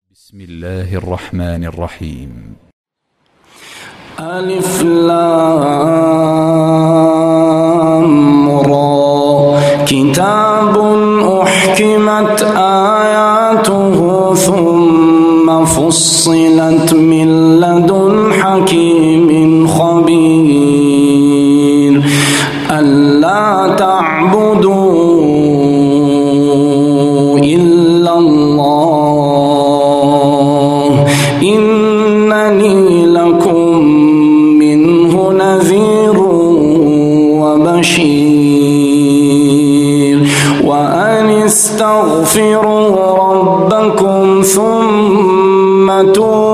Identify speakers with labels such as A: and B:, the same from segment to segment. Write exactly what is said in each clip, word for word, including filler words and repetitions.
A: بسم الله الرحمن الرحيم.
B: ألف لام را كتاب أحكمت آياته ثم فصلت من لدن حكيم خبير ألا تعبدوا إلا الله إنني لكم منه نذير وبشير وأن استغفروا ربكم ثم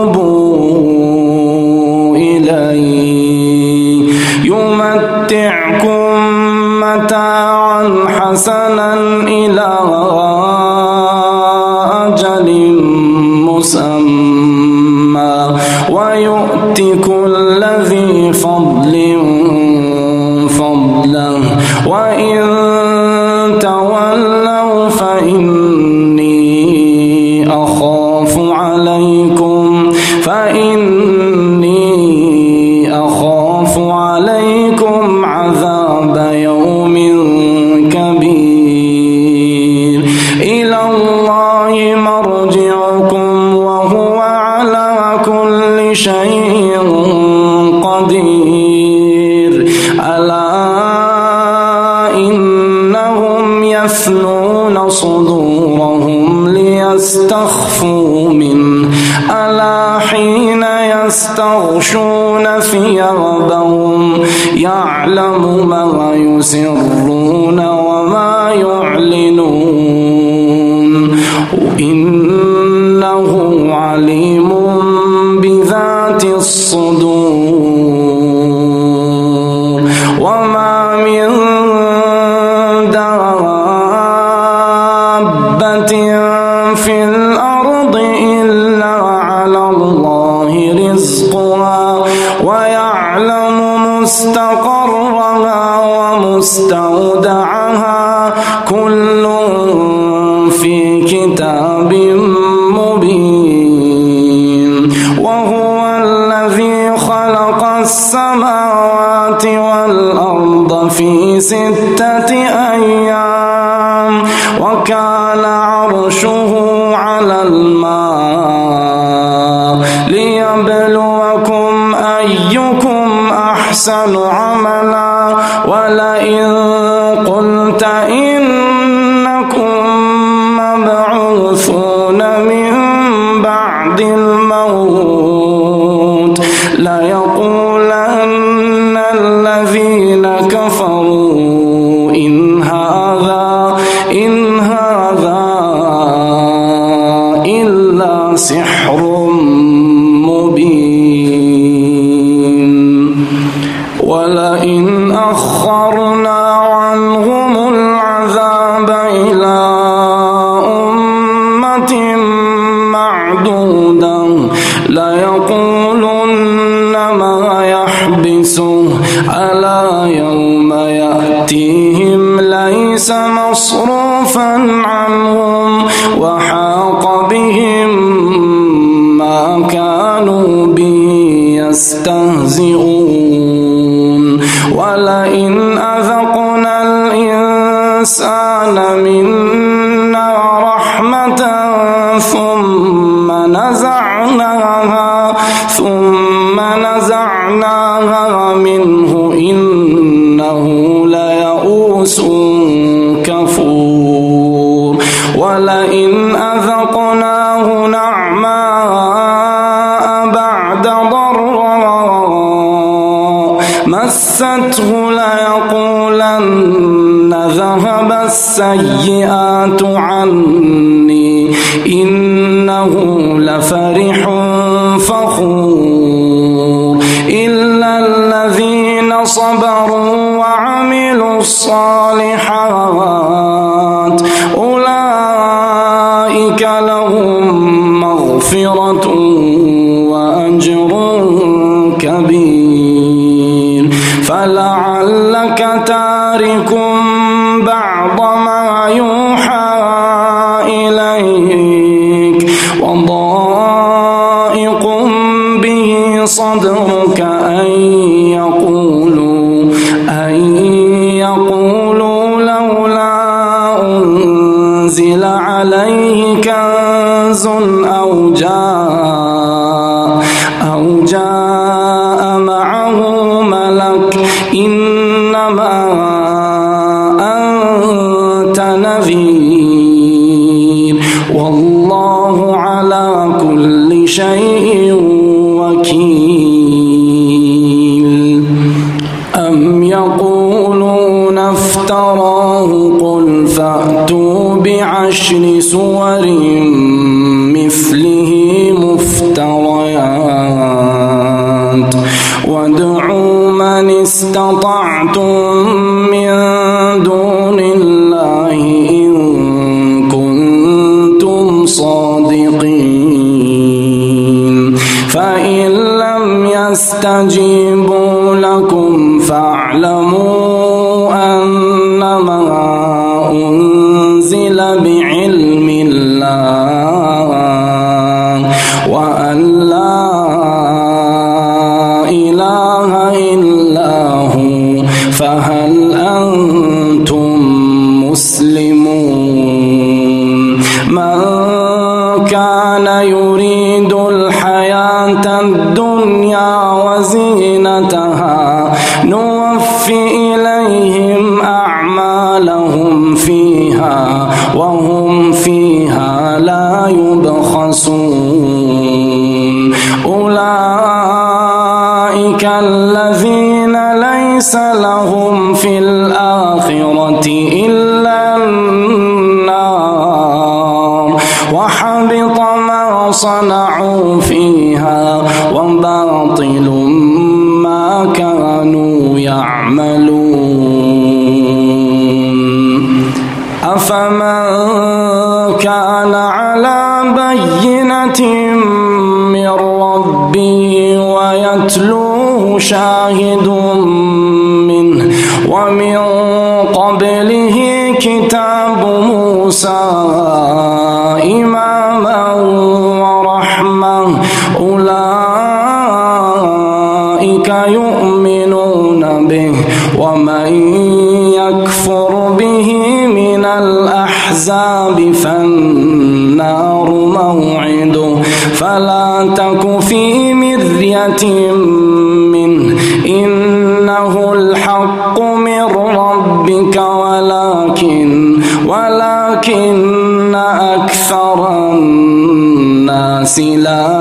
B: توبوا إليه يمتعكم متاعا حسنا إلى أجل مسمى ويؤت كل ذي فضل فضله وإن تولوا فإني أخاف عليكم فإني أخاف عليكم عذاب يوم كبير إلى الله مرجعكم وهو على كل شيء قدير ألا إنهم يثنون صدورهم ليستخفوا منه ألا حين يستغشون ثيابهم يعلم ما يسرون وما يعلنون إنه عليم بذات الصدور وما من دابة في الأرض إلا على الله رزقها ويعلم مستقرها ومستودعها كل في كتاب مبين وهو الذي خلق السماوات والأرض في ستة أيام وكان عرشه على الماء ليبلوكم أيكم أحسن عملا ولئن قلت إنكم مبعوثون من بعد الموت ليقولن الذين كفروا إن هذا إن هذا إلا سحر مبين ولئن أخرنا عنهم العذاب إلى أمة معدودة ليقولن ما يحبسه ألا يوم يأتيهم ليس مصروفا عنهم وحاق بهم ما كانوا به يستهزئون ولئن أذقنا الإنسان منا رحمة ثم نزعناها ثم نزعناها منه إنه ليئوس كفور ولئن أذقناه نعماء بعد ضراء مسته ليقولن ذهب السيئات عني إنه لفرح فخور إلا الذين صبروا وعملوا الصالحات أولئك لهم مغفرة وأجر كبير فلعلك تارك بعض ما يوحى إليك وضار صدرك أن يقولوا أن يقولوا لولا أنزل عليه كنز أو جاء أو جاء معه ملك إنما أنت نذير والله على كل شيء وكيل. أم يقولون افتراه قل فأتوا بعشر سور مثله مفتريات وادعوا من استطعتم من دون الله إن كنتم صادقين فإن لم يستجيبوا لكم فاعلموا أنما أنزل بعلم الله وأن لا إله إلا هو فهل أنتم مسلمون. من كان يريد الحياة الدنيا وزينتها نوفي إليهم أعمالهم فيها وهم فيها لا يبخسون. أولئك الذين ليس لهم في الآخرة إلا النار وحبط ما صنعوا فيها وباطل ما كانوا يعملون. أفمن كان على بينة من ربه ويتلوه شاهد منه ومن قبله كتاب موسى إماما ورحمة أولئك يؤمنون به ومن يكفر به من الأحزاب فالنار موعده فلا تك في مرية منه إنه الحق من ربك ولكن ولكن أكثر الناس لا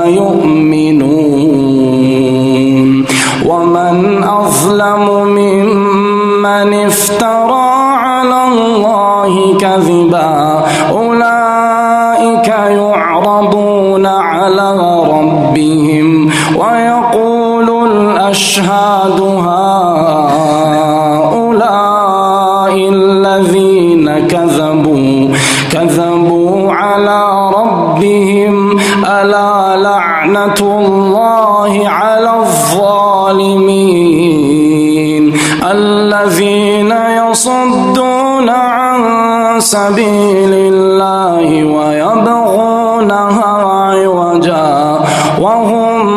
B: يؤمنون. ومن أظلم ممن افترى على الله كذبا أولئك يعرضون على ربهم ويقول الأشهاد هؤلاء الذين كذبوا كذبوا على ربهم ألا لعنة الله على الظالمين الذين يصدون عن سبيل الله ويبغونها عوجا وهم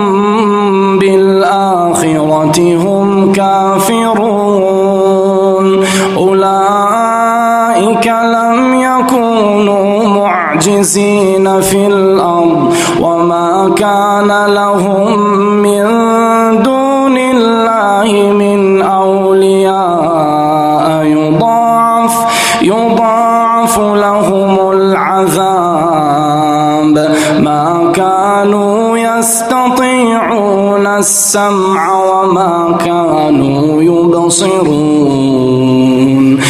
B: بالآخرة هم كافرون. أولئك لم يكونوا معجزين في الأرض وما كان لهم من دون الله من أولياء يضاعف يضاعف لهم العذاب ما كانوا يستطيعون السمع وما كانوا يبصرون.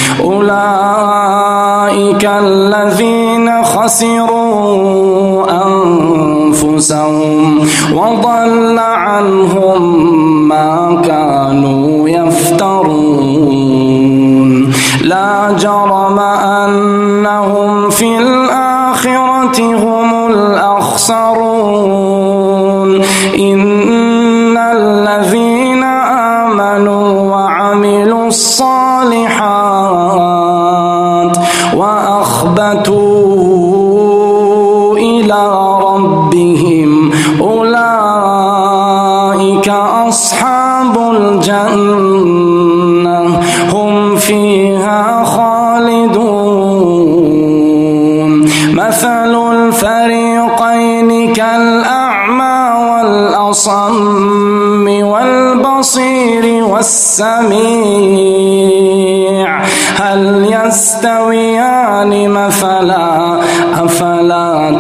B: أولئك الذين خسروا أنفسهم وضل عنهم ما كانوا يفترون. لا جرم أنهم في الآخرة هم الأخسرون. إن الذين آمنوا وعملوا الصالحات وأخبتوا إلى ربهم أولئك جهنم هم فيها خالدون مثل الفريقين كالأعمى والأصم والبصير والسميع هل يستويان مثلا أفلا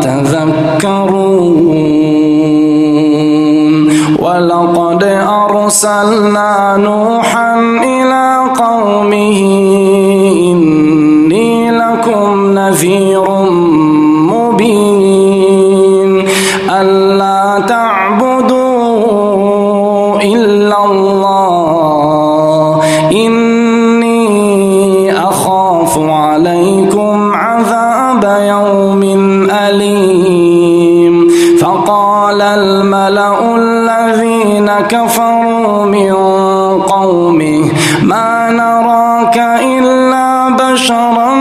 B: تذكرون ولقد أرسلنا نوحا إلى قومه إني لكم نذير مبين ألا تعبدوا إلا الله إني أخاف عليكم عذاب يوم أليم فقال الملأ الذين كفروا من قومه ما نراك إلا بشرا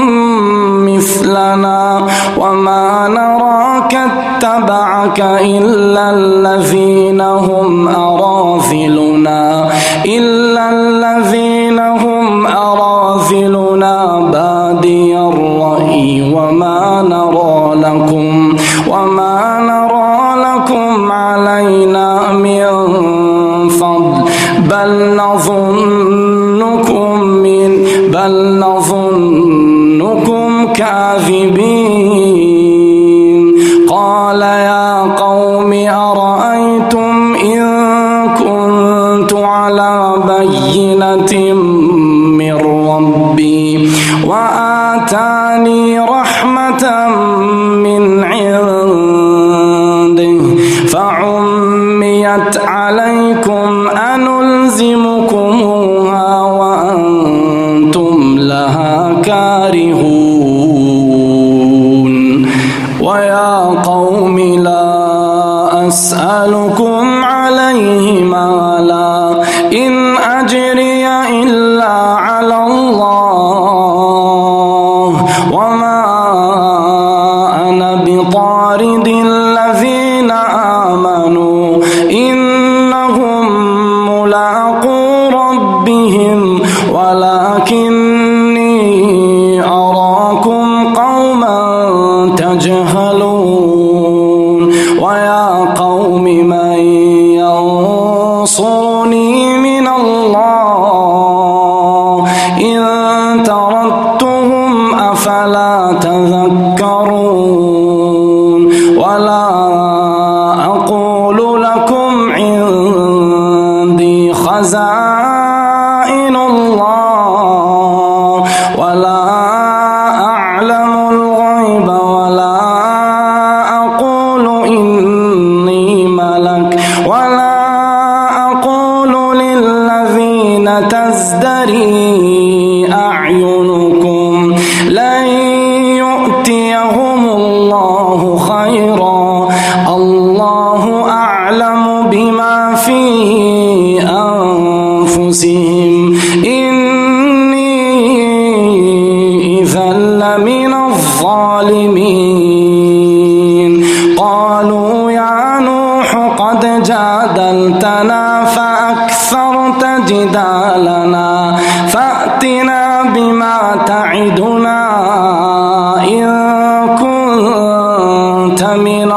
B: مثلنا وما نراك اتبعك إلا الذين هم أراذلنا إلا الذين هم أراذلنا بادي الرأي وما نرى لكم وما نرى لكم علينا من فضل بل نظنكم من بل نظنكم كاذبين قال يا قوم أرأيتم إن كنت على بينة من ربي وآتاني رحمة من عنده فعميت عليكم أنلزمكموها وأنتم لها كارهون ويا قوم لا أسألكم عليه مالا إن أجري إلا على الله وما أنا بطارد الذين آمنوا إنهم ملاقو ربهم ولكني أراكم قوما تجهلون ويا قوم من ينصرني من الله إن تردتهم أفلا تذكرون ولا أقول لكم عندي خزائن الله ولا أعلم الغيب ولا أقول إني ملك ولا أقول للذين تزدري أعينكم لن يؤتيهم الله خيرا الله أعلم بما في أنفسهم إني إذا لمن الظالمين قالوا يا نوح قد جادلتنا فأكثرت جدالنا فأتنا بما تعدنا إن كنت من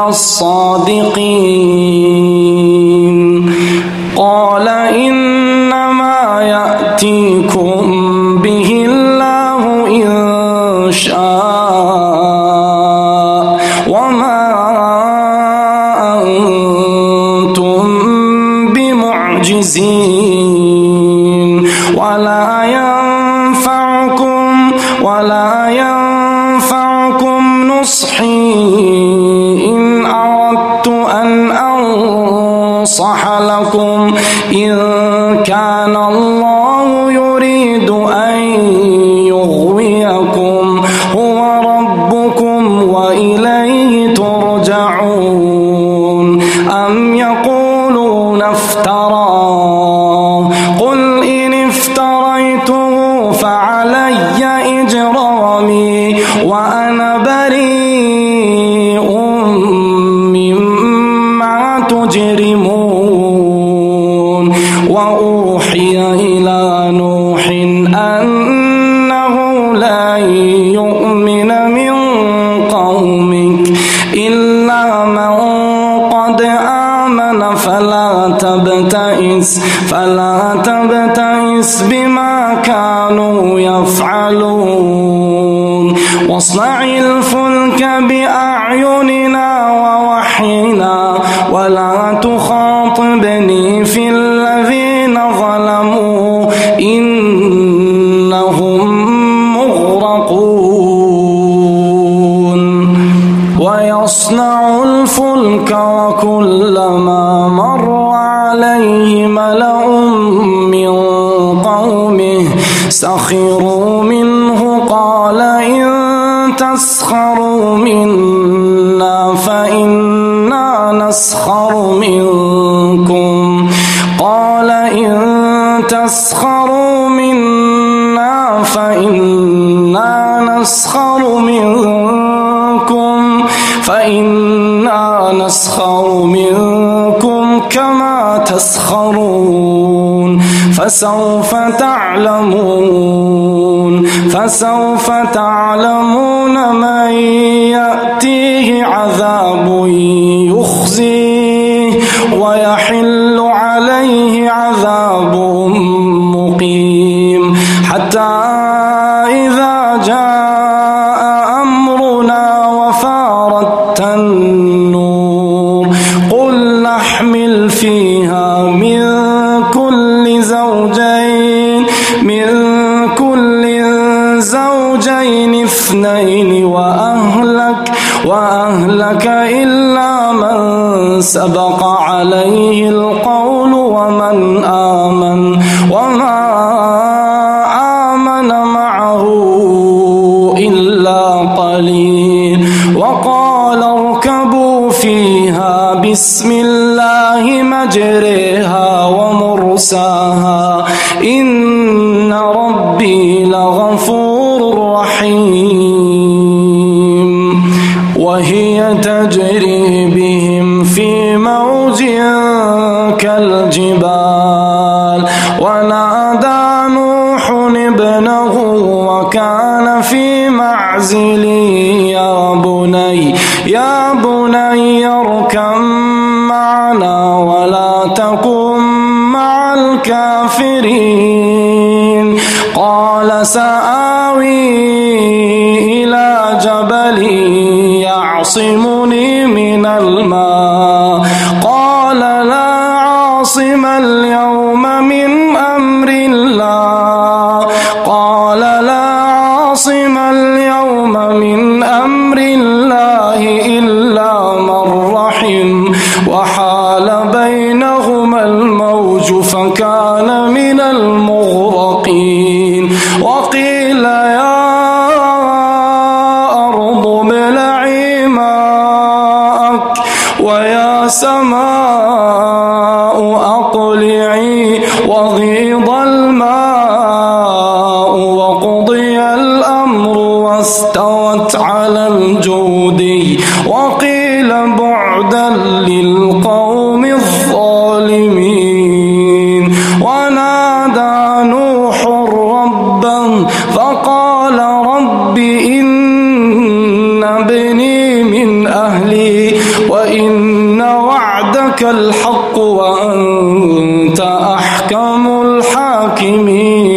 B: الصادقين قال إنما يأتيكم به الله إن شاء وما أنتم بمعجزين ولا ينفعكم ولا ينفعكم نصحي إن أردت أن أنصح لكم إن كان الله يريد أن يغويكم هو ربكم وإليه ترجعون أم يقولون افتراه قل إن افتريته فعلي إجرامي وأنا بريء مما تجرمون وأوحي إلا من قد آمن فلا تبتئس فلا تبتئس بما كانوا يفعلون واصنع الفلك بأعيننا ووحينا ولا تخاطبني في الذين ظلموا إنهم مغرقون ويصنع الفلك وكلما مر عليه ملأ من قومه سخروا منه قال إن تسخروا منا فإنا نسخر منكم قال إن تسخروا منا فإنا نسخر منكم فإنا نسخر منكم كما تسخرون فسوف تعلمون فسوف تعلمون من يأتيه عذاب يخزيه ويحل عليه عذاب مقيم حتى إذا جاء أمرنا وفارت النور قل نحمل فيها من كل زوجين من كل زوجين اثنين وأهلك وأهلك إلا من سبق عليه القول ومن آمن وما آمن معه إلا قليل وقال اركبوا فيها بسم الله مجريها ومرساها إن ربي لغفور رحيم وهي تجري بهم في موج كالجبال ونادى نوح ابنه وكان في معزل يا بني يا بني اركب معنا ولا تكن مع الكافرين قال سآوي إلى جبل يعصمني من الماء قال لا عاصم اليوم من أمر الله قال لا عاصم اليوم من أمر الله إلا من رحم وحال بينهما الموج فكان من المغرقين وقيل يا أرض ابلعي ماءك ويا سماء أقلعي وغيض الماء وقضي الأمر واستوت على الجودي وقيل بعدا للقوم الظالمين ونادى نوح ربه فقال رب إن ابني من أهلي وإن الحق وأنت أحكم الحاكمين